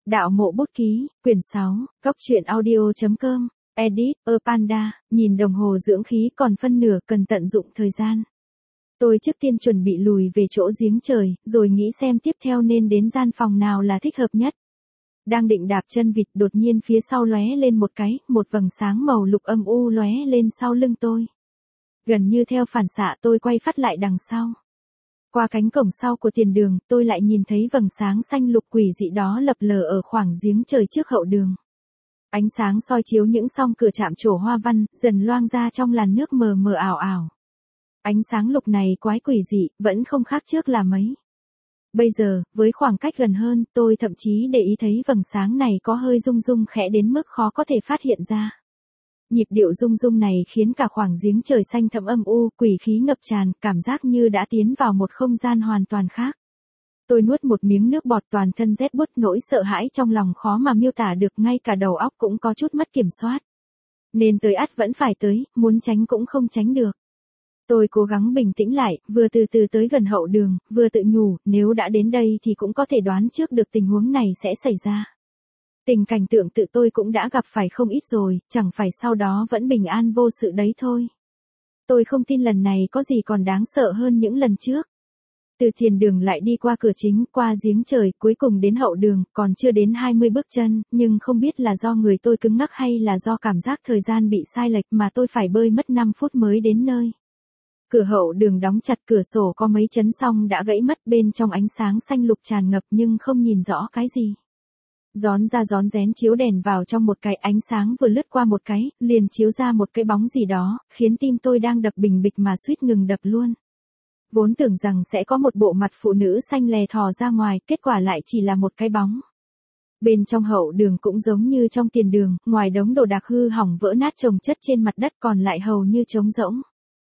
Đạo mộ bút ký, quyển 6, Cóc truyện audio.com, edit, Panda, nhìn đồng hồ dưỡng khí còn phân nửa cần tận dụng thời gian. Tôi trước tiên chuẩn bị lùi về chỗ giếng trời, rồi nghĩ xem tiếp theo nên đến gian phòng nào là thích hợp nhất. Đang định đạp chân vịt đột nhiên phía sau lóe lên một vầng sáng màu lục âm u lóe lên sau lưng tôi. Gần như theo phản xạ tôi quay phát lại đằng sau. Qua cánh cổng sau của tiền đường, tôi lại nhìn thấy vầng sáng xanh lục quỷ dị đó lập lờ ở khoảng giếng trời trước hậu đường. Ánh sáng soi chiếu những song cửa chạm trổ hoa văn, dần loang ra trong làn nước mờ mờ ảo ảo. Ánh sáng lục này quái quỷ dị, vẫn không khác trước là mấy. Bây giờ, với khoảng cách gần hơn, tôi thậm chí để ý thấy vầng sáng này có hơi rung rung khẽ đến mức khó có thể phát hiện ra. Nhịp điệu rung rung này khiến cả khoảng giếng trời xanh thẫm âm u, quỷ khí ngập tràn, cảm giác như đã tiến vào một không gian hoàn toàn khác. Tôi nuốt một miếng nước bọt, toàn thân rét buốt, nỗi sợ hãi trong lòng khó mà miêu tả được, ngay cả đầu óc cũng có chút mất kiểm soát. Nên tới ắt vẫn phải tới, muốn tránh cũng không tránh được. Tôi cố gắng bình tĩnh lại, vừa từ từ tới gần hậu đường, vừa tự nhủ, nếu đã đến đây thì cũng có thể đoán trước được tình huống này sẽ xảy ra. Tình cảnh tượng tự tôi cũng đã gặp phải không ít rồi, chẳng phải sau đó vẫn bình an vô sự đấy thôi. Tôi không tin lần này có gì còn đáng sợ hơn những lần trước. Từ thiền đường lại đi qua cửa chính, qua giếng trời, cuối cùng đến hậu đường, còn chưa đến 20 bước chân, nhưng không biết là do người tôi cứng ngắc hay là do cảm giác thời gian bị sai lệch mà tôi phải bơi mất 5 phút mới đến nơi. Cửa hậu đường đóng chặt, cửa sổ có mấy chấn song đã gãy mất, bên trong ánh sáng xanh lục tràn ngập nhưng không nhìn rõ cái gì. Rón ra rón rén chiếu đèn vào trong một cái, ánh sáng vừa lướt qua một cái, liền chiếu ra một cái bóng gì đó, khiến tim tôi đang đập bình bịch mà suýt ngừng đập luôn. Vốn tưởng rằng sẽ có một bộ mặt phụ nữ xanh lè thò ra ngoài, kết quả lại chỉ là một cái bóng. Bên trong hậu đường cũng giống như trong tiền đường, ngoài đống đồ đạc hư hỏng vỡ nát chồng chất trên mặt đất còn lại hầu như trống rỗng.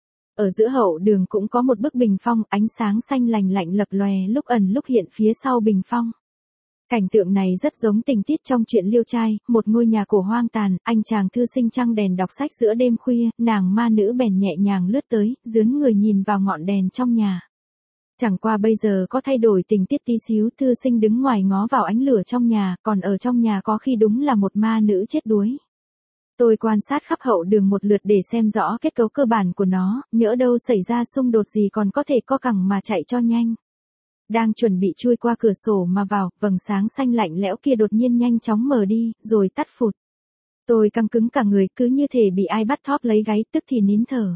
Ở giữa hậu đường cũng có một bức bình phong, ánh sáng xanh lành lạnh lập lòe lúc ẩn lúc hiện phía sau bình phong. Cảnh tượng này rất giống tình tiết trong truyện Liêu Trai, một ngôi nhà cổ hoang tàn, anh chàng thư sinh trăng đèn đọc sách giữa đêm khuya, nàng ma nữ bèn nhẹ nhàng lướt tới, dướn người nhìn vào ngọn đèn trong nhà. Chẳng qua bây giờ có thay đổi tình tiết tí xíu, thư sinh đứng ngoài ngó vào ánh lửa trong nhà, còn ở trong nhà có khi đúng là một ma nữ chết đuối. Tôi quan sát khắp hậu đường một lượt để xem rõ kết cấu cơ bản của nó, nhỡ đâu xảy ra xung đột gì còn có thể co cẳng mà chạy cho nhanh. Đang chuẩn bị chui qua cửa sổ mà vào, vầng sáng xanh lạnh lẽo kia đột nhiên nhanh chóng mờ đi, rồi tắt phụt. Tôi căng cứng cả người, cứ như thể bị ai bắt thóp lấy gáy, tức thì nín thở.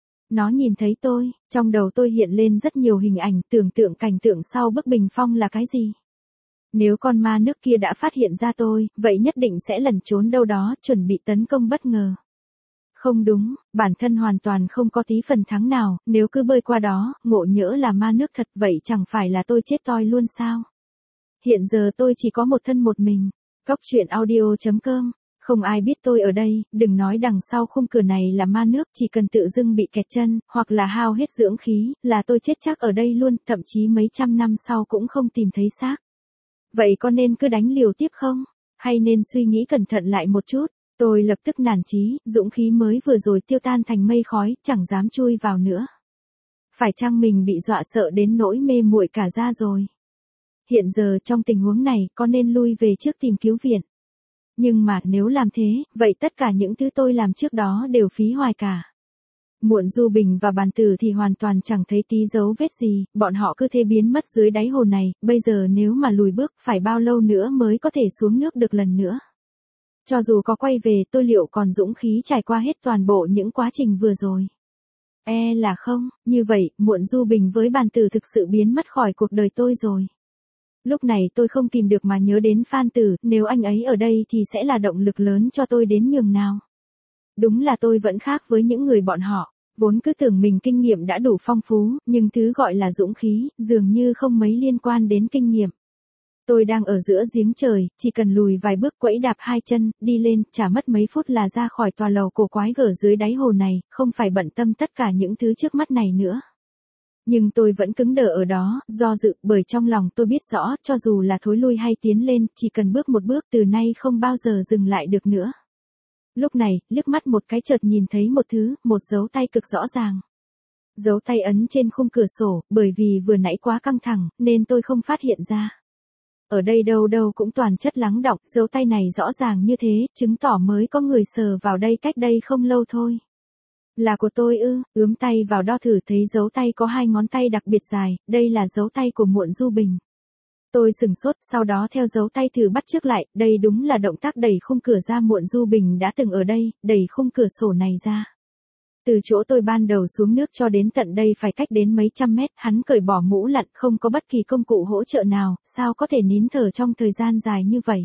Nó nhìn thấy tôi, trong đầu tôi hiện lên rất nhiều hình ảnh, tưởng tượng cảnh tượng sau bức bình phong là cái gì. Nếu con ma nước kia đã phát hiện ra tôi, vậy nhất định sẽ lẩn trốn đâu đó, chuẩn bị tấn công bất ngờ. Không đúng, bản thân hoàn toàn không có tí phần thắng nào, nếu cứ bơi qua đó, ngộ nhỡ là ma nước thật, vậy chẳng phải là tôi chết toi luôn sao? Hiện giờ tôi chỉ có một thân một mình. Cóc truyện audio.com, không ai biết tôi ở đây, đừng nói đằng sau khung cửa này là ma nước, chỉ cần tự dưng bị kẹt chân, hoặc là hao hết dưỡng khí, là tôi chết chắc ở đây luôn, thậm chí mấy trăm năm sau cũng không tìm thấy xác. Vậy có nên cứ đánh liều tiếp không? Hay nên suy nghĩ cẩn thận lại một chút? Tôi lập tức nản chí, dũng khí mới vừa rồi tiêu tan thành mây khói, chẳng dám chui vào nữa. Phải chăng mình bị dọa sợ đến nỗi mê muội cả ra rồi? Hiện giờ trong tình huống này, có nên lui về trước tìm cứu viện? Nhưng mà nếu làm thế, vậy tất cả những thứ tôi làm trước đó đều phí hoài cả. Muộn Du Bình và Bàn Tử thì hoàn toàn chẳng thấy tí dấu vết gì, bọn họ cứ thế biến mất dưới đáy hồ này, bây giờ nếu mà lùi bước, phải bao lâu nữa mới có thể xuống nước được lần nữa? Cho dù có quay về, tôi liệu còn dũng khí trải qua hết toàn bộ những quá trình vừa rồi? Là không, như vậy, Muộn Du Bình với Bàn Tử thực sự biến mất khỏi cuộc đời tôi rồi. Lúc này tôi không kìm được mà nhớ đến Phan Tử, nếu anh ấy ở đây thì sẽ là động lực lớn cho tôi đến nhường nào. Đúng là tôi vẫn khác với những người bọn họ, vốn cứ tưởng mình kinh nghiệm đã đủ phong phú, nhưng thứ gọi là dũng khí, dường như không mấy liên quan đến kinh nghiệm. Tôi đang ở giữa giếng trời, chỉ cần lùi vài bước quẫy đạp hai chân, đi lên, chả mất mấy phút là ra khỏi tòa lầu cổ quái gở dưới đáy hồ này, không phải bận tâm tất cả những thứ trước mắt này nữa. Nhưng tôi vẫn cứng đờ ở đó, do dự, bởi trong lòng tôi biết rõ, cho dù là thối lui hay tiến lên, chỉ cần bước một bước từ nay không bao giờ dừng lại được nữa. Lúc này, liếc mắt một cái chợt nhìn thấy một thứ, một dấu tay cực rõ ràng. Dấu tay ấn trên khung cửa sổ, bởi vì vừa nãy quá căng thẳng, nên tôi không phát hiện ra. Ở đây đâu đâu cũng toàn chất lắng đọng, dấu tay này rõ ràng như thế, chứng tỏ mới có người sờ vào đây cách đây không lâu thôi. Là của tôi ư? Ướm tay vào đo thử thấy dấu tay có 2 ngón tay đặc biệt dài, đây là dấu tay của Muộn Du Bình. Tôi sửng sốt, sau đó theo dấu tay thử bắt chước lại, đây đúng là động tác đẩy khung cửa ra. Muộn Du Bình đã từng ở đây, đẩy khung cửa sổ này ra. Từ chỗ tôi ban đầu xuống nước cho đến tận đây phải cách đến mấy trăm mét, hắn cởi bỏ mũ lặn, không có bất kỳ công cụ hỗ trợ nào, sao có thể nín thở trong thời gian dài như vậy?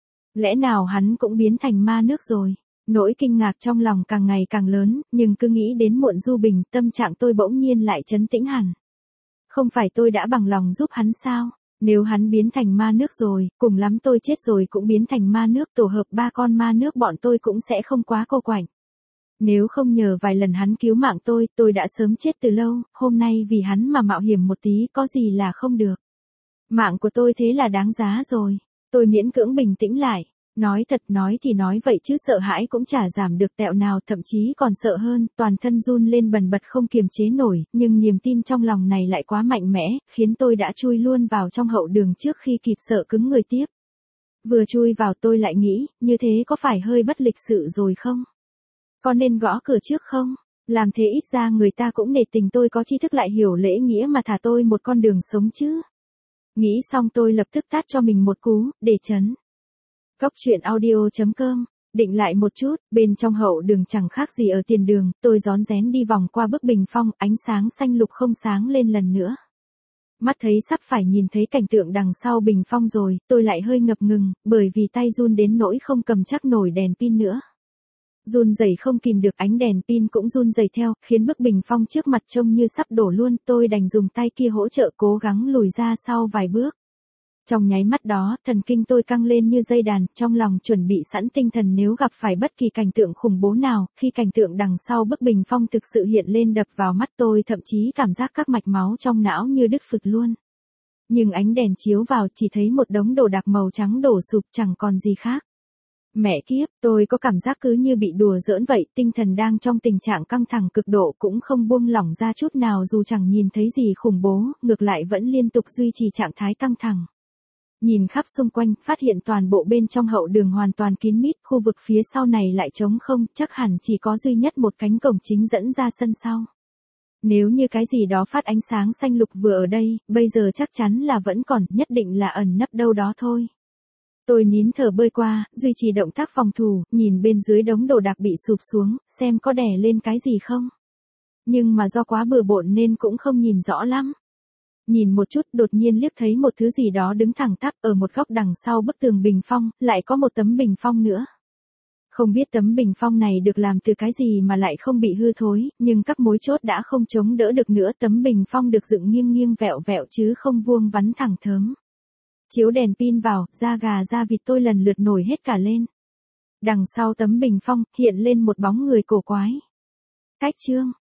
Lẽ nào hắn cũng biến thành ma nước rồi? Nỗi kinh ngạc trong lòng càng ngày càng lớn, nhưng cứ nghĩ đến Muộn Du Bình, tâm trạng tôi bỗng nhiên lại trấn tĩnh hẳn. Không phải tôi đã bằng lòng giúp hắn sao? Nếu hắn biến thành ma nước rồi, cùng lắm tôi chết rồi cũng biến thành ma nước, tổ hợp 3 con ma nước bọn tôi cũng sẽ không quá cô quạnh. Nếu không nhờ vài lần hắn cứu mạng tôi đã sớm chết từ lâu, hôm nay vì hắn mà mạo hiểm một tí có gì là không được. Mạng của tôi thế là đáng giá rồi. Tôi miễn cưỡng bình tĩnh lại. Nói thật nói thì nói vậy chứ sợ hãi cũng chả giảm được tẹo nào, thậm chí còn sợ hơn, toàn thân run lên bần bật không kiềm chế nổi, nhưng niềm tin trong lòng này lại quá mạnh mẽ, khiến tôi đã chui luôn vào trong hậu đường trước khi kịp sợ cứng người tiếp. Vừa chui vào tôi lại nghĩ, như thế có phải hơi bất lịch sự rồi không? Có nên gõ cửa trước không? Làm thế ít ra người ta cũng nể tình tôi có tri thức lại hiểu lễ nghĩa mà thả tôi một con đường sống chứ. Nghĩ xong tôi lập tức tát cho mình một cú, để chấn. Cóc truyện audio.com, định lại một chút, bên trong hậu đường chẳng khác gì ở tiền đường, tôi rón rén đi vòng qua bức bình phong, ánh sáng xanh lục không sáng lên lần nữa. Mắt thấy sắp phải nhìn thấy cảnh tượng đằng sau bình phong rồi, tôi lại hơi ngập ngừng, bởi vì tay run đến nỗi không cầm chắc nổi đèn pin nữa. Run rẩy không kìm được, ánh đèn pin cũng run rẩy theo, khiến bức bình phong trước mặt trông như sắp đổ luôn, tôi đành dùng tay kia hỗ trợ cố gắng lùi ra sau vài bước. Trong nháy mắt đó, thần kinh tôi căng lên như dây đàn, trong lòng chuẩn bị sẵn tinh thần nếu gặp phải bất kỳ cảnh tượng khủng bố nào, khi cảnh tượng đằng sau bức bình phong thực sự hiện lên đập vào mắt tôi thậm chí cảm giác các mạch máu trong não như đứt phụt luôn. Nhưng ánh đèn chiếu vào chỉ thấy một đống đồ đạc màu trắng đổ sụp chẳng còn gì khác. Mẹ kiếp, tôi có cảm giác cứ như bị đùa giỡn vậy, tinh thần đang trong tình trạng căng thẳng cực độ cũng không buông lỏng ra chút nào dù chẳng nhìn thấy gì khủng bố, ngược lại vẫn liên tục duy trì trạng thái căng thẳng. Nhìn khắp xung quanh, phát hiện toàn bộ bên trong hậu đường hoàn toàn kín mít, khu vực phía sau này lại trống không, chắc hẳn chỉ có duy nhất một cánh cổng chính dẫn ra sân sau. Nếu như cái gì đó phát ánh sáng xanh lục vừa ở đây, bây giờ chắc chắn là vẫn còn, nhất định là ẩn nấp đâu đó thôi. Tôi nín thở bơi qua, duy trì động tác phòng thủ, nhìn bên dưới đống đồ đạc bị sụp xuống, xem có đè lên cái gì không. Nhưng mà do quá bừa bộn nên cũng không nhìn rõ lắm. Nhìn một chút đột nhiên liếc thấy một thứ gì đó đứng thẳng tắp ở một góc đằng sau bức tường bình phong, lại có một tấm bình phong nữa. Không biết tấm bình phong này được làm từ cái gì mà lại không bị hư thối, nhưng các mối chốt đã không chống đỡ được nữa, tấm bình phong được dựng nghiêng nghiêng vẹo vẹo chứ không vuông vắn thẳng thớm. Chiếu đèn pin vào, da gà da vịt tôi lần lượt nổi hết cả lên. Đằng sau tấm bình phong, hiện lên một bóng người cổ quái. Cách Trương,